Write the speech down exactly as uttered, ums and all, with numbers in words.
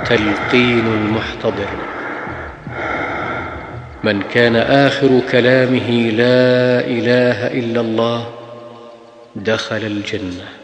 تلقين المحتضر: من كان آخر كلامه لا إله إلا الله دخل الجنة.